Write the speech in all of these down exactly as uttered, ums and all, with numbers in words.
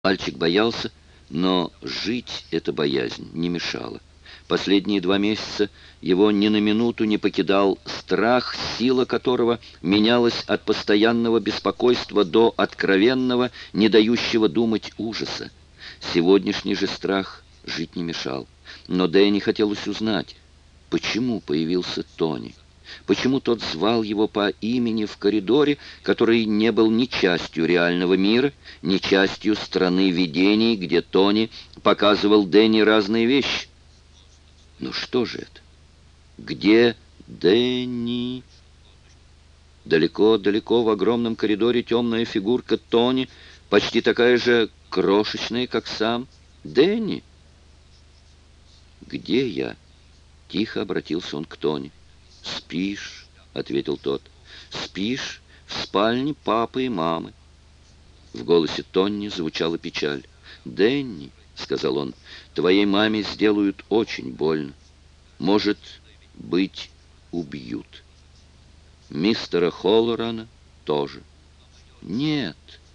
Мальчик боялся, но жить эта боязнь не мешала. Последние два месяца его ни на минуту не покидал страх, сила которого менялась от постоянного беспокойства до откровенного, не дающего думать ужаса. Сегодняшний же страх жить не мешал. Но Дэнни хотелось узнать, почему появился Тони. Почему тот звал его по имени в коридоре, который не был ни частью реального мира, ни частью страны видений, где Тони показывал Дэнни разные вещи? Ну что же это? Где Дэнни? Далеко-далеко в огромном коридоре темная фигурка Тони, почти такая же крошечная, как сам Дэнни. «Где я?» — тихо обратился он к Тони. «Спишь», — ответил тот. «Спишь в спальне папы и мамы». В голосе Тонни звучала печаль. «Дэнни», — сказал он, — «твоей маме сделают очень больно. Может быть, убьют. Мистера Холлорана тоже». «Нет».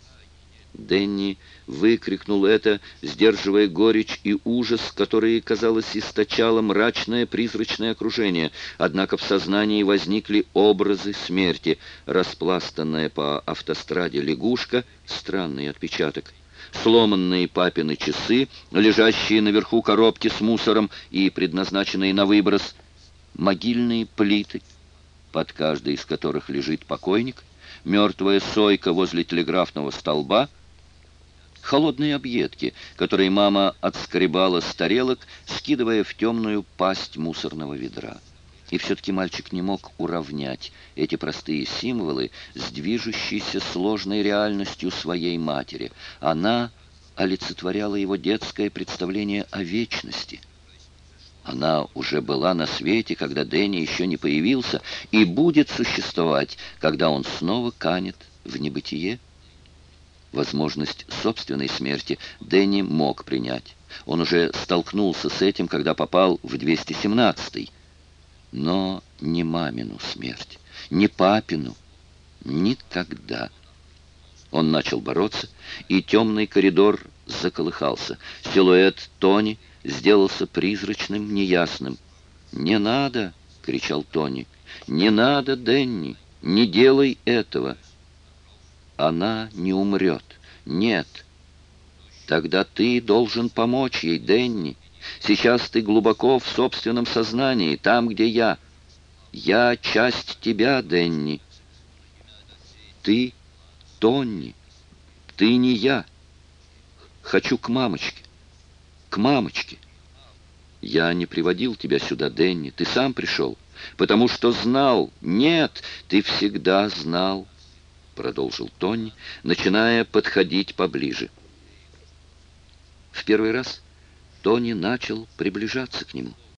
Дэнни выкрикнул это, сдерживая горечь и ужас, которые, казалось, источало мрачное призрачное окружение. Однако в сознании возникли образы смерти. Распластанная по автостраде лягушка, странный отпечаток, сломанные папины часы, лежащие наверху коробки с мусором и предназначенные на выброс, могильные плиты, под каждой из которых лежит покойник, мертвая сойка возле телеграфного столба, холодные объедки, которые мама отскребала с тарелок, скидывая в темную пасть мусорного ведра. И все-таки мальчик не мог уравнять эти простые символы с движущейся сложной реальностью своей матери. Она олицетворяла его детское представление о вечности. Она уже была на свете, когда Дэнни еще не появился, и будет существовать, когда он снова канет в небытие. Возможность собственной смерти Дэнни мог принять. Он уже столкнулся с этим, когда попал в двести семнадцатый. Но не мамину смерть, не папину. Никогда. Он начал бороться, и темный коридор заколыхался. Силуэт Тони сделался призрачным, неясным. «Не надо!» — кричал Тони. «Не надо, Дэнни! Не делай этого!» Она не умрет. Нет. Тогда ты должен помочь ей, Дэнни. Сейчас ты глубоко в собственном сознании, там, где я. Я часть тебя, Дэнни. Ты Тонни. Ты не я. Хочу к мамочке. К мамочке. Я не приводил тебя сюда, Дэнни. Ты сам пришел. Потому что знал. Нет, ты всегда знал. Продолжил Тонни, начиная подходить поближе. В первый раз Тони начал приближаться к нему.